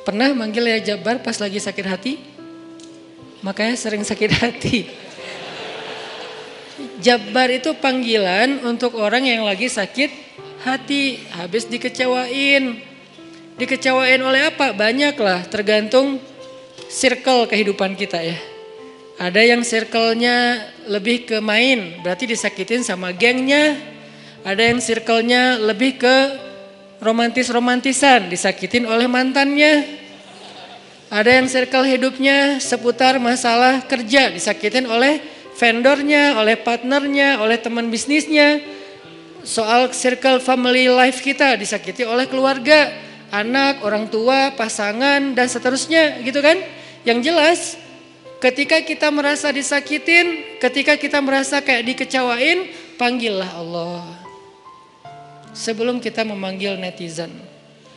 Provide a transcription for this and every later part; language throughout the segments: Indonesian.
Pernah manggil ya Jabbar pas lagi sakit hati? Makanya sering sakit hati. Jabbar itu panggilan untuk orang yang lagi sakit hati, habis dikecewain. Dikecewain oleh apa? Banyak lah, tergantung circle kehidupan kita ya. Ada yang circle-nya lebih ke main, berarti disakitin sama gengnya. Ada yang circle-nya lebih ke romantis-romantisan, disakitin oleh mantannya. Ada yang circle hidupnya seputar masalah kerja, disakitin oleh vendornya, oleh partnernya, oleh teman bisnisnya. Soal circle family life kita disakiti oleh keluarga, anak, orang tua, pasangan, dan seterusnya gitu kan. Yang jelas ketika kita merasa disakitin, ketika kita merasa kayak dikecewain, panggillah Allah. Sebelum kita memanggil netizen.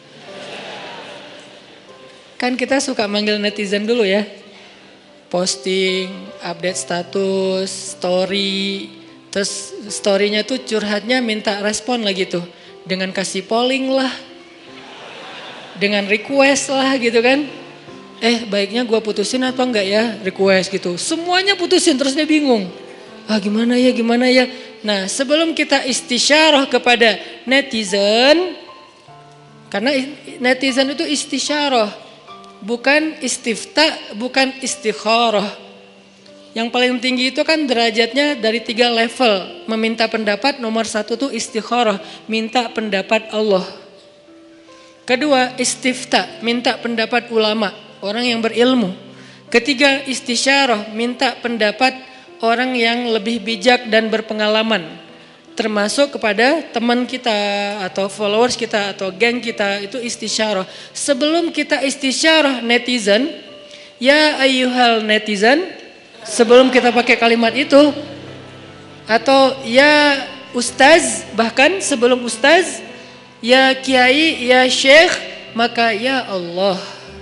Kan kita suka manggil netizen dulu ya. Posting, update status, story. Terus storynya tuh curhatnya minta respon lagi tuh. Dengan kasih polling lah. Dengan request lah gitu kan. Baiknya gue putusin atau enggak ya, request gitu. Semuanya putusin terus dia bingung. Gimana ya. Nah sebelum kita istisyarah kepada netizen. Karena netizen itu istisyarah. Bukan istifta, bukan istikharah. Yang paling tinggi itu kan derajatnya dari 3 level. Meminta pendapat, nomor 1 tuh istikharah, minta pendapat Allah. Kedua, istifta, minta pendapat ulama, orang yang berilmu. Ketiga, istisyarah, minta pendapat orang yang lebih bijak dan berpengalaman. Termasuk kepada teman kita atau followers kita atau geng kita, itu istisyarah. Sebelum kita istisyarah netizen, ya ayyuhal netizen, sebelum kita pakai kalimat itu, atau ya ustaz, bahkan sebelum ustaz, ya kiai, ya syekh, maka ya Allah.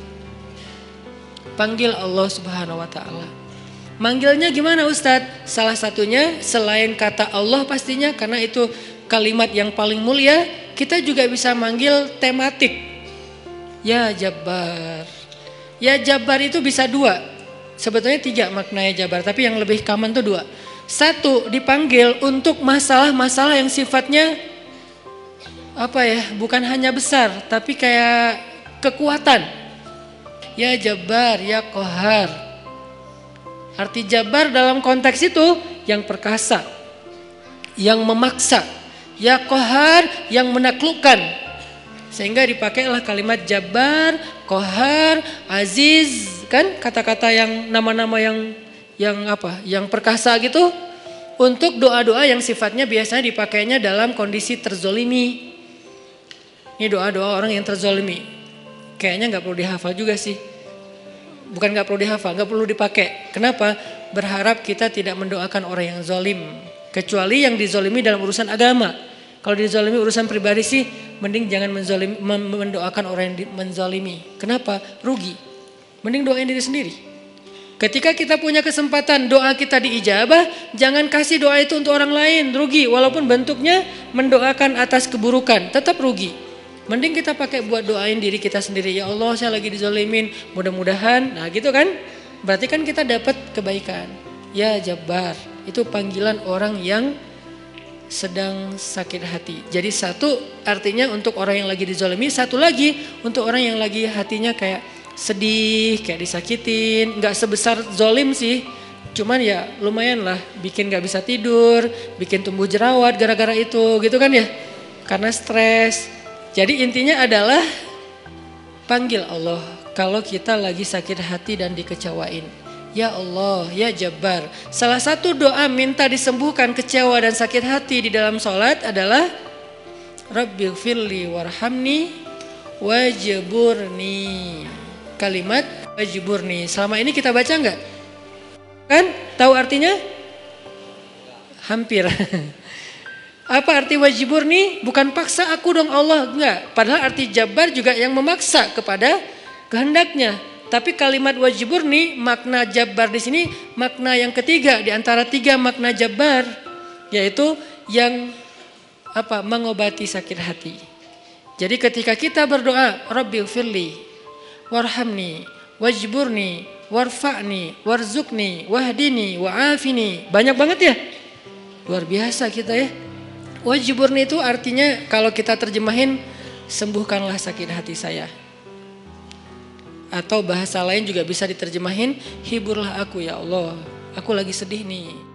Panggil Allah Subhanahu wa ta'ala. Manggilnya gimana Ustadz? Salah satunya selain kata Allah pastinya, karena itu kalimat yang paling mulia, kita juga bisa manggil tematik. Ya Jabbar. Ya Jabbar itu bisa 2. Sebetulnya 3 maknanya Jabbar, tapi yang lebih common tuh 2. 1, dipanggil untuk masalah-masalah yang sifatnya bukan hanya besar, tapi kayak kekuatan. Ya Jabbar, ya Qahar. Arti Jabbar dalam konteks itu yang perkasa, yang memaksa, ya Qahar, yang menaklukkan. Sehingga dipakailah kalimat Jabbar, Qahar, Aziz, kan kata-kata yang nama-nama yang perkasa gitu, untuk doa-doa yang sifatnya biasanya dipakainya dalam kondisi terzolimi. Ini doa-doa orang yang terzolimi. Kayaknya nggak perlu dihafal juga sih. Bukan gak perlu dihafal, gak perlu dipakai. Kenapa? Berharap kita tidak mendoakan orang yang zolim. Kecuali yang dizolimi dalam urusan agama. Kalau dizolimi urusan pribadi sih, mending jangan mendoakan orang yang menzolimi. Kenapa? Rugi. Mending doain diri sendiri. Ketika kita punya kesempatan doa kita diijabah, jangan kasih doa itu untuk orang lain. Rugi, walaupun bentuknya mendoakan atas keburukan, tetap rugi. Mending kita pakai buat doain diri kita sendiri. Ya Allah, saya lagi dizolimin, mudah-mudahan. Nah gitu kan, berarti kan kita dapat kebaikan. Ya Jabbar, itu panggilan orang yang sedang sakit hati. Jadi 1 artinya untuk orang yang lagi dizolimi, 1 lagi untuk orang yang lagi hatinya kayak sedih, kayak disakitin. Gak sebesar zolim sih, cuman ya lumayan lah, bikin gak bisa tidur, bikin tumbuh jerawat gara-gara itu gitu kan ya, karena stres. Jadi intinya adalah panggil Allah kalau kita lagi sakit hati dan dikecewain. Ya Allah, ya Jabbar. Salah satu doa minta disembuhkan kecewa dan sakit hati di dalam sholat adalah Rabbighfirli warhamni wajburni. Kalimat wajburni. Selama ini kita baca enggak? Kan? Tahu artinya? Hampir. Apa arti wajburni? Bukan paksa aku dong Allah, enggak. Padahal arti Jabbar juga yang memaksa kepada kehendaknya. Tapi kalimat wajburni, makna Jabbar di sini makna yang ketiga di antara 3 makna Jabbar, yaitu yang mengobati sakit hati. Jadi ketika kita berdoa, Rabbighfirli, warhamni, wajburni, warfa'ni, warzukni, wahdini, wa'afini. Banyak banget ya. Luar biasa kita ya. Wajburni itu artinya kalau kita terjemahin, sembuhkanlah sakit hati saya. Atau bahasa lain juga bisa diterjemahin, hiburlah aku ya Allah. Aku lagi sedih nih.